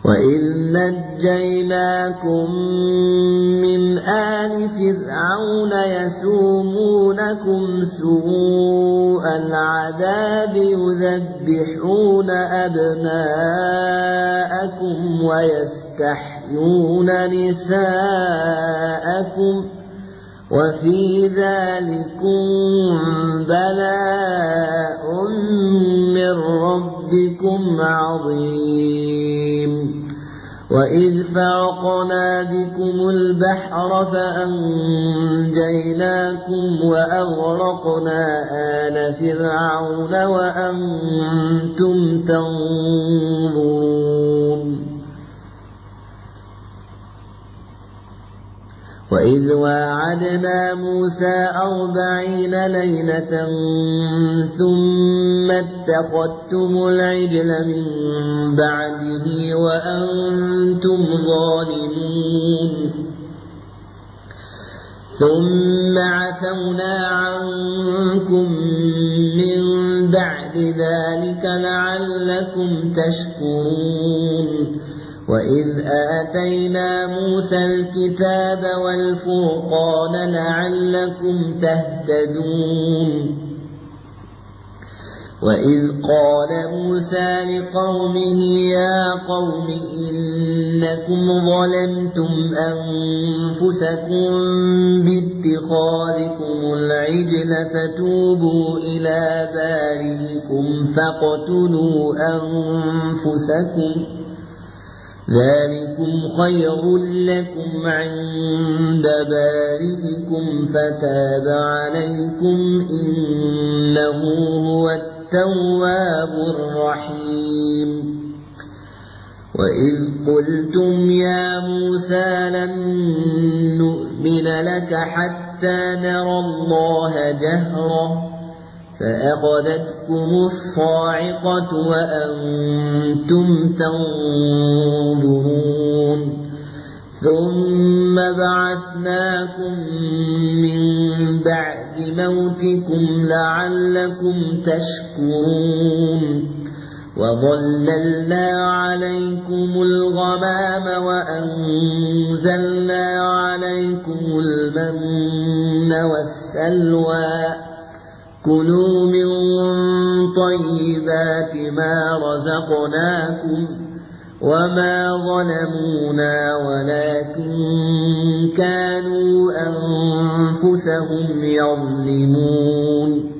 وإذ نجيناكم من آل فرعون يسومونكم سوء العذاب يذبحون أبناءكم ويستحيون نساءكم وفي ذلكم بلاء من ربكم عظيم. وإذ فرقنا بكم البحر فأنجيناكم وأغرقنا آل فرعون وأنتم تنظرون. وإذ واعدنا موسى 40 ليلة ثم اتخذتم العجل من بعده وأنتم ظالمون ثم عفونا عنكم من بعد ذلك لعلكم تشكرون. وإذ آتينا موسى الكتاب والفرقان لعلكم تهتدون. وإذ قال موسى لقومه يا قوم إنكم ظلمتم أنفسكم باتخاذكم العجل فتوبوا إلى بارئكم فاقتلوا أنفسكم ذلكم خير لكم عند بارئكم فتاب عليكم إنه هو التواب الرحيم. وإذ قلتم يا موسى لن نؤمن لك حتى نرى الله جهرة فأخذتكم الصاعقة وأنتم تنظرون ثم بعثناكم من بعد موتكم لعلكم تشكرون. وظللنا عليكم الغمام وأنزلنا عليكم المن والسلوى كلوا من طيبات ما رزقناكم وما ظلمونا ولكن كانوا أنفسهم يظلمون.